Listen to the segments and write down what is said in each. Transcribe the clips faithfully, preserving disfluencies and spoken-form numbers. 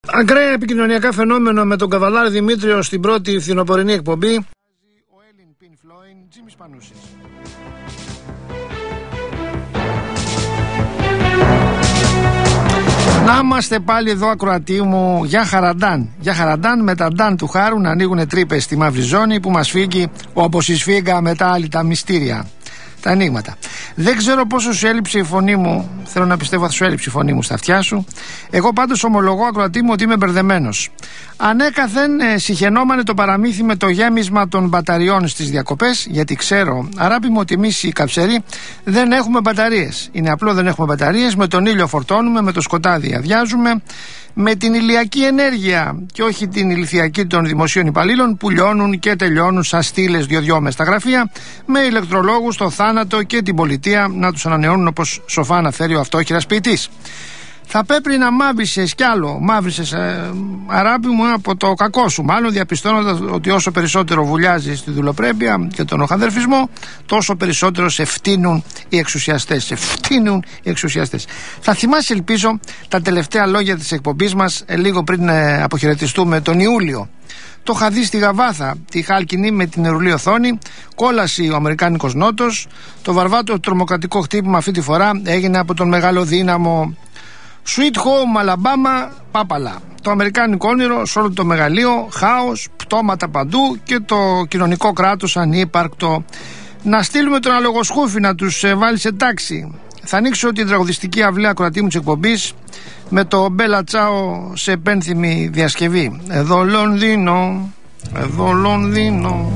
Ακραία επικοινωνιακά φαινόμενο με τον Καβαλάρη Δημήτριο στην πρώτη φθινοπορεινή εκπομπή. Ο Έλλην Pink Floyd, Τζίμις Πανούσης. Να είμαστε πάλι εδώ, ακροατή μου, για χαραντάν. Για χαραντάν με τα ντάν του χάρου να ανοίγουν τρύπες στη μαύρη ζώνη που μας φύγει όπως εισφίγγα μετά άλλη τα μυστήρια. Τα ανοίγματα. Δεν ξέρω πόσο σου έλειψε η φωνή μου. Θέλω να πιστεύω θα σου έλειψε η φωνή μου στα αυτιά σου. Εγώ πάντως ομολογώ, ακροατή μου, ότι είμαι μπερδεμένος. Ανέκαθεν ε, συχαινόμανε το παραμύθι με το γέμισμα των μπαταριών στις διακοπές, γιατί ξέρω, αράπη μου, ότι εμείς οι καψεροί δεν έχουμε μπαταρίες. Είναι απλό, δεν έχουμε μπαταρίες. Με τον ήλιο φορτώνουμε, με το σκοτάδι αδειάζουμε, με την ηλιακή ενέργεια και όχι την ηλιθιακή των δημοσίων υπαλλήλων που λιώνουν και τελειώνουν σαν στήλες δυο-δυο μες στα γραφεία, με ηλεκτρολόγους το θάνατο και την πολιτεία να τους ανανεώνουν όπως σοφά αναφέρει ο αυτόχειρας ποιητής. Θα πρέπει να μαύρισες κι άλλο, μαύρισες ε, αράπη μου, από το κακό σου, μάλλον διαπιστώνοντας ότι όσο περισσότερο βουλιάζεις τη δουλοπρέπεια και τον οχαδερφισμό, τόσο περισσότερο σε φτύνουν οι εξουσιαστές. Σε φτύνουν οι εξουσιαστές. Θα θυμάσαι, ελπίζω, τα τελευταία λόγια της εκπομπής μας, ε, λίγο πριν ε, αποχαιρετιστούμε τον Ιούλιο. Το είχα δει στη Γαβάθα, τη χάλκινη με την νερουλή οθόνη, κόλασε ο Αμερικάνικος Νότος. Το βαρβάτο τρομοκρατικό χτύπημα αυτή τη φορά έγινε από τον μεγάλο δύναμο Sweet Home Alabama, πάπαλα. Το αμερικάνικο όνειρο σε όλο το μεγαλείο, χάος, πτώματα παντού και το κοινωνικό κράτος ανύπαρκτο. Να στείλουμε τον αλογοσκούφι να τους ε, βάλει σε τάξη. Θα ανοίξω την τραγουδιστική αυλαία, ακροατή μου, της εκπομπής με το Μπέλα Τσάο σε πένθυμη διασκευή. Εδώ Λονδίνο, εδώ Λονδίνο.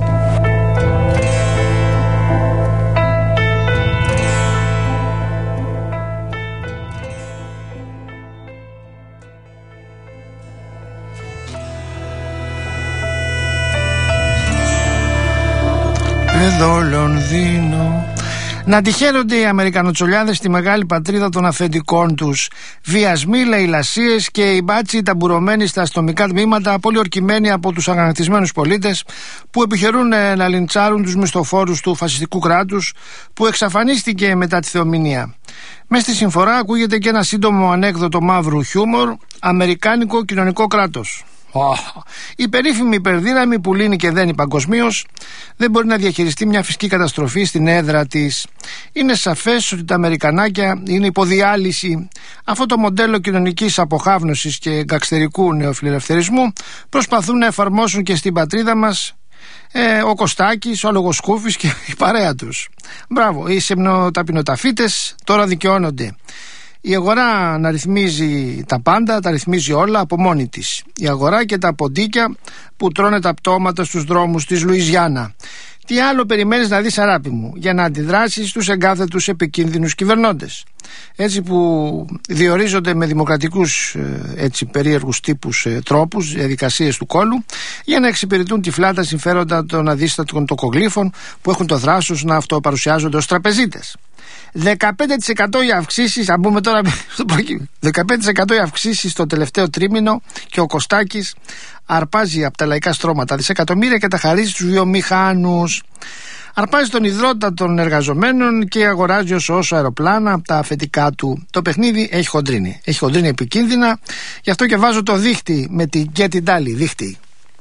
Εδώ Λονδίνο. Να τυχαίνονται οι Αμερικανοτσολιάδες στη μεγάλη πατρίδα των αφεντικών τους. Βιασμοί, λαιλασίες και οι μπάτσοι ταμπουρωμένοι στα αστυνομικά τμήματα, πολιορκημένοι από τους αγανακτισμένους πολίτες που επιχειρούν να λιντσάρουν τους μισθοφόρους του φασιστικού κράτους που εξαφανίστηκε μετά τη θεομηνία. Μες στη συμφορά ακούγεται και ένα σύντομο ανέκδοτο μαύρου χιούμορ: αμερικάνικο κοινωνικό κράτος. Oh. Η περίφημη υπερδύναμη που λύνει και δένει παγκοσμίως δεν μπορεί να διαχειριστεί μια φυσική καταστροφή στην έδρα της. Είναι σαφές ότι τα Αμερικανάκια είναι υποδιάλυση. Αυτό το μοντέλο κοινωνικής αποχάβνωσης και γκαξτερικού νεοφιλελευθερισμού προσπαθούν να εφαρμόσουν και στην πατρίδα μας ε, ο Κωστάκης, ο Αλογοσκούφης και η παρέα τους. Μπράβο, οι σεμνοταπεινοταφίτες τώρα δικαιώνονται. Η αγορά να ρυθμίζει τα πάντα, τα ρυθμίζει όλα από μόνη της. Η αγορά και τα ποντίκια που τρώνε τα πτώματα στους δρόμους της Λουιζιάννα. Τι άλλο περιμένεις να δεις, αράπη μου, για να αντιδράσεις στους εγκάθετους επικίνδυνους κυβερνώντες? Έτσι που διορίζονται με δημοκρατικούς έτσι, περίεργους τύπους τρόπους, διαδικασίες του κόλου, για να εξυπηρετούν τυφλά τα συμφέροντα των αδίστατων τοκογλύφων που έχουν το θράσος να αυτοπαρουσιάζονται ως τραπεζίτες. δεκαπέντε τοις εκατό οι αυξήσεις, αν πούμε τώρα δεκαπέντε τοις εκατό οι αυξήσεις το τελευταίο τρίμηνο και ο Κωστάκης αρπάζει από τα λαϊκά στρώματα δισεκατομμύρια και τα χαρίζει στους βιομηχάνους. Αρπάζει τον υδρότα των εργαζομένων και αγοράζει όσο όσο αεροπλάνα από τα αφεντικά του. Το παιχνίδι έχει χοντρίνει. Έχει χοντρίνει επικίνδυνα, γι' αυτό και βάζω το δίχτυ με την Get It Dali, δίχτυ.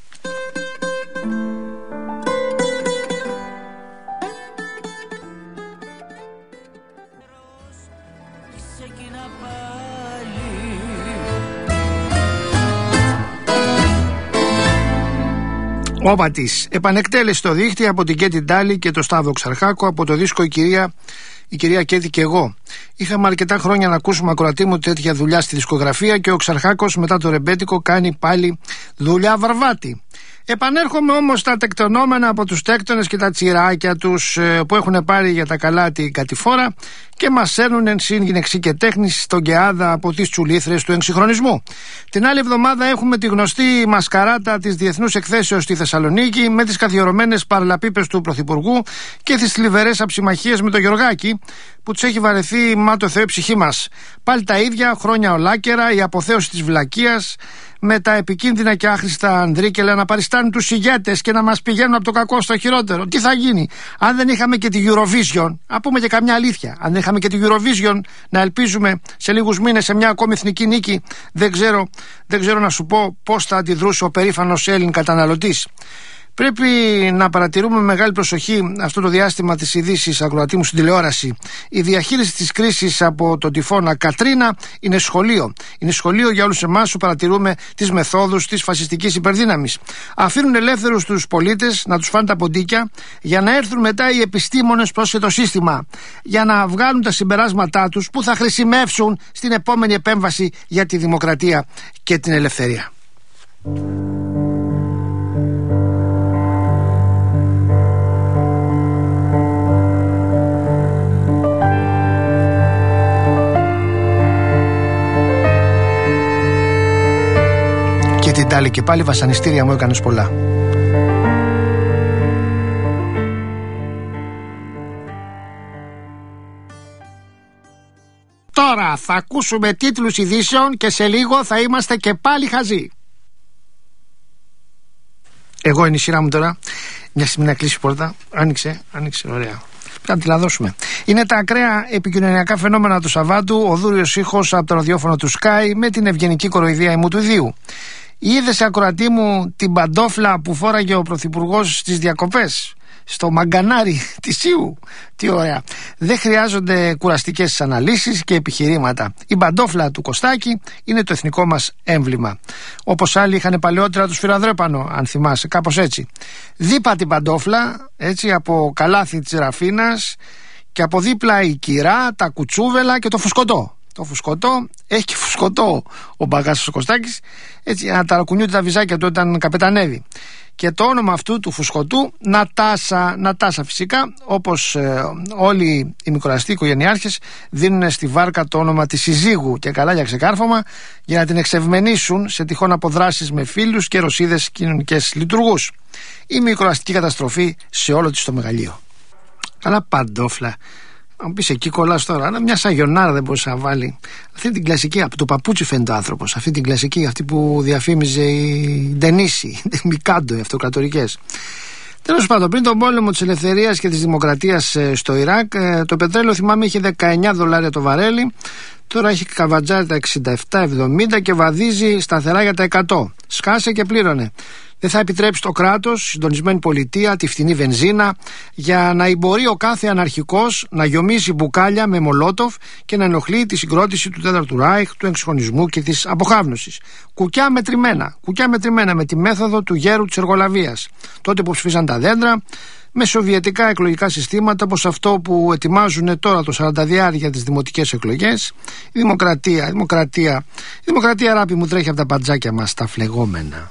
Όπα της. Επανεκτέλεση στο δίχτυ από την Κέτι Ντάλι και το Σταύρο Ξαρχάκο από το δίσκο η κυρία, η κυρία Κέτι και εγώ. Είχαμε αρκετά χρόνια να ακούσουμε, ακροατή μου, τέτοια δουλειά στη δισκογραφία και ο Ξαρχάκος μετά το ρεμπέτικο κάνει πάλι δουλειά βαρβάτη. Επανέρχομαι όμως στα τεκτονόμενα από τους τέκτονες και τα τσιράκια τους ε, που έχουν πάρει για τα καλά την κατηφόρα και μας σέρνουν εν συν γυναιξή και τέχνη στον Κεάδα από τις τσουλήθρες του εξυγχρονισμού. Την άλλη εβδομάδα έχουμε τη γνωστή μασκαράτα της Διεθνούς Εκθέσεως στη Θεσσαλονίκη με τις καθιερωμένες παραλαπίπες του Πρωθυπουργού και τις θλιβερές αψιμαχίες με το Γιωργάκη που τους έχει βαρεθεί μα το Θεό η ψυχή μας. Πάλι τα ίδια, χρόνια ολάκερα, η αποθέωση της βλακείας με τα επικίνδυνα και άχρηστα ανδρίκελα να παριστάνουν τους ηγέτες και να μας πηγαίνουν από το κακό στο χειρότερο. Τι θα γίνει αν δεν είχαμε και τη Eurovision? Α πούμε και καμιά αλήθεια. Αν δεν είχαμε και τη Eurovision, να ελπίζουμε σε λίγους μήνες σε μια ακόμη εθνική νίκη, δεν ξέρω, δεν ξέρω να σου πω πώς θα αντιδρούσε ο περήφανος Έλλην καταναλωτής. Πρέπει να παρατηρούμε με μεγάλη προσοχή αυτό το διάστημα της ειδήσεις, ακροατή μου, στην τηλεόραση. Η διαχείριση της κρίσης από τον τυφώνα Κατρίνα είναι σχολείο. Είναι σχολείο για όλους εμάς που παρατηρούμε τις μεθόδους της φασιστικής υπερδύναμης. Αφήνουν ελεύθερους τους πολίτες να τους φάνε τα ποντίκια για να έρθουν μετά οι επιστήμονες προς το σύστημα, για να βγάλουν τα συμπεράσματά τους που θα χρησιμεύσουν στην επόμενη επέμβαση για τη δημοκρατία και την ελευθερία. Και την τάλη και πάλι βασανιστήρια μου έκανες πολλά. Τώρα θα ακούσουμε τίτλους ειδήσεων και σε λίγο θα είμαστε και πάλι χαζοί. Εγώ είναι η σειρά μου τώρα. Μια στιγμή να κλείσει η πόρτα. Άνοιξε, άνοιξε, ωραία. Πρέπει να τη λαδώσουμε. Είναι τα ακραία επικοινωνιακά φαινόμενα του Σαββάτου, ο δούριος ήχος από το ραδιόφωνο του Sky με την ευγενική κοροϊδία ημού του ιδίου. Είδες, ακροατή μου, την παντόφλα που φόραγε ο πρωθυπουργός στις διακοπές στο μαγκανάρι της Ιου? Τι ωραία. Δεν χρειάζονται κουραστικές αναλύσεις και επιχειρήματα. Η παντόφλα του Κωστάκη είναι το εθνικό μας έμβλημα. Όπως άλλοι είχαν παλαιότερα του σφυραδρέπανο, αν θυμάσαι, κάπως έτσι. Δίπα την παντόφλα, έτσι, από καλάθι της Ραφίνας, και από δίπλα η κυρά, τα κουτσούβελα και το φουσκωτό. Το φουσκωτό, έχει και φουσκωτό ο μπαγάς ο Κωστάκης, έτσι, να ταρακουνιούνται τα βυζάκια του όταν καπετανεύει. Και το όνομα αυτού του φουσκωτού, Νατάσα, Νατάσα φυσικά, όπως ε, όλοι οι μικροαστοί οικογενειάρχες δίνουν στη βάρκα το όνομα της συζύγου, και καλά για ξεκάρφωμα, για να την εξευμενήσουν σε τυχόν αποδράσεις με φίλους και ρωσίδες κοινωνικές λειτουργούς. Η μικροαστική καταστροφή σε όλο της το μεγαλείο. Καλά παντόφλα. Αν μου πεις εκεί κολλάς τώρα, αλλά μια σαγιονάρα δεν μπορούσε να βάλει. Αυτή την κλασική, από το παπούτσι φαίνεται ο άνθρωπος. Αυτή την κλασική, αυτή που διαφήμιζε η Ντενίση, η Μικάντο, οι αυτοκρατορικές. Τέλος πάντων, πριν τον πόλεμο της ελευθερίας και της δημοκρατίας στο Ιράκ, το πετρέλαιο, θυμάμαι, είχε δεκαεννιά δολάρια το βαρέλι. Τώρα έχει καβατζάρει τα εξήντα επτά εβδομήντα και βαδίζει σταθερά για τα εκατό. Σκάσε και πλήρωνε. Δεν θα επιτρέψει το κράτος, συντονισμένη πολιτεία, τη φθηνή βενζίνα, για να μπορεί ο κάθε αναρχικός να γιομίσει μπουκάλια με μολότοφ και να ενοχλεί τη συγκρότηση του τέταρτου Ράιχ, του εξυγχρονισμού και της αποχάβνωσης. Κουκιά μετρημένα, κουκιά μετρημένα με τη μέθοδο του γέρου της εργολαβίας. Τότε που ψηφίζαν τα δέντρα, με σοβιετικά εκλογικά συστήματα όπως αυτό που ετοιμάζουν τώρα το σαράντα για τις δημοτικές εκλογές. Η δημοκρατία, η δημοκρατία, η δημοκρατία, ράπη μου, τρέχει από τα παντζάκια μας τα φλεγόμενα.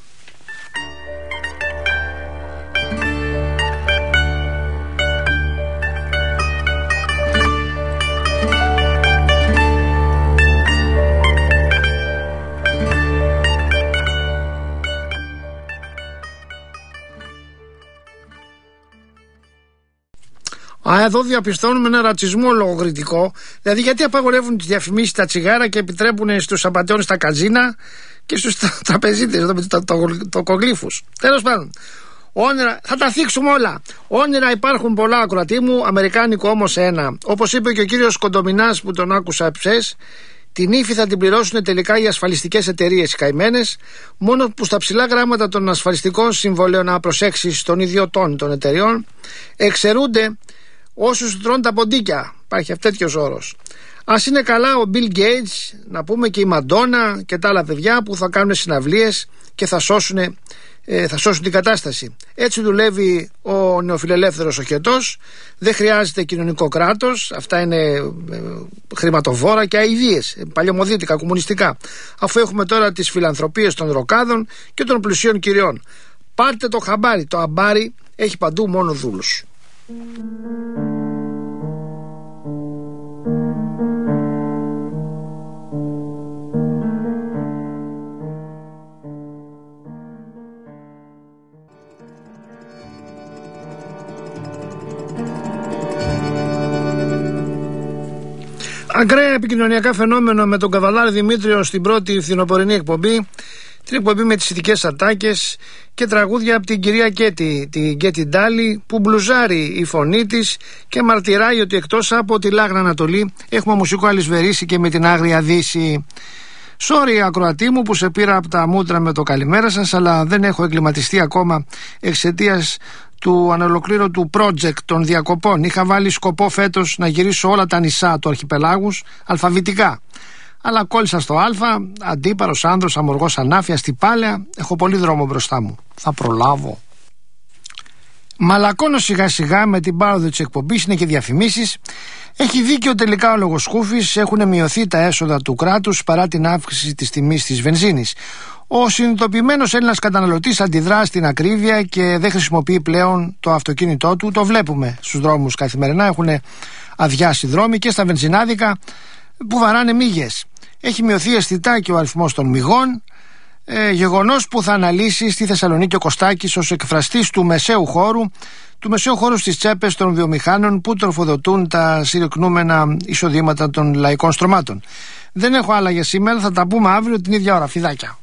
Α, εδώ διαπιστώνουμε ένα ρατσισμό λογοκριτικό. Δηλαδή, γιατί απαγορεύουν τις διαφημίσεις στα τσιγάρα και επιτρέπουν στους απατεώνες τα καζίνα και στους τραπεζίτες, το, το, το, το κογλύφους. Τέλος πάντων, όνειρα, θα τα θίξουμε όλα. Όνειρα υπάρχουν πολλά, ακροατή μου, αμερικάνικο όμως ένα. Όπως είπε και ο κύριος Κοντομινάς που τον άκουσα ψες, την ύφη θα την πληρώσουν τελικά οι ασφαλιστικές εταιρείες οι καημένες, μόνο που στα ψηλά γράμματα των ασφαλιστικών συμβολέων, να προσέξεις, των ιδιωτών των εταιριών, εξαιρούνται όσους τρώνε τα ποντίκια. Υπάρχει τέτοιος όρος. Ας είναι καλά ο Bill Gates, να πούμε, και η Μαντόνα και τα άλλα παιδιά που θα κάνουν συναυλίες και θα σώσουν, ε, θα σώσουν την κατάσταση. Έτσι δουλεύει ο νεοφιλελεύθερος ο χετός. Δεν χρειάζεται κοινωνικό κράτος. Αυτά είναι ε, χρηματοβόρα και αηδίες, ε, παλαιομοδίτικα, κομμουνιστικά. Αφού έχουμε τώρα τις φιλανθρωπίες των ροκάδων και των πλουσίων κυριών. Πάρτε το χαμπάρι. Το αμπάρι έχει παντού μόνο δούλους. Ακραία επικοινωνιακά φαινόμενο με τον Καβαλάρη Δημήτριο στην πρώτη φθινοπορεινή εκπομπή. Την εκπομπή με τις ηθικές ατάκες και τραγούδια από την κυρία Κέτη, την Κέτη Ντάλη, που μπλουζάρει η φωνή της και μαρτυράει ότι εκτός από τη Λάγνα Ανατολή έχουμε μουσικό αλυσβερίσει και με την Άγρια Δύση. Sorry ακροατή μου που σε πήρα από τα μούτρα με το καλημέρα σας, αλλά δεν έχω εγκληματιστεί ακόμα εξαιτίας του ανολοκλήρωτου project των διακοπών. Είχα βάλει σκοπό φέτος να γυρίσω όλα τα νησά του αρχιπελάγους αλφαβητικά. Αλλά κόλλησα στο Α, Αντίπαρος, Άνδρος, Αμοργός, Ανάφια, στη Πάλαια. Έχω πολύ δρόμο μπροστά μου. Θα προλάβω. Μαλακώνω σιγά σιγά με την πάροδο της εκπομπής, είναι και διαφημίσεις. Έχει δίκιο τελικά ο Λογοσκούφης, έχουν μειωθεί τα έσοδα του κράτους παρά την αύξηση της τιμής της βενζίνης. Ο συνειδητοποιημένος Έλληνας καταναλωτής αντιδρά στην ακρίβεια και δεν χρησιμοποιεί πλέον το αυτοκίνητό του. Το βλέπουμε στους δρόμους καθημερινά, έχουν αδειάσει δρόμοι και στα βενζινάδικα που βαράνε μύγες. Έχει μειωθεί αισθητά και ο αριθμός των μυγών, ε, γεγονός που θα αναλύσει στη Θεσσαλονίκη ο Κωστάκης ως εκφραστής του μεσαίου χώρου, του μεσαίου χώρου στις τσέπες των βιομηχάνων που τροφοδοτούν τα συρρυκνούμενα εισοδήματα των λαϊκών στρωμάτων. Δεν έχω άλλα για σήμερα, θα τα πούμε αύριο την ίδια ώρα. Φιδάκια.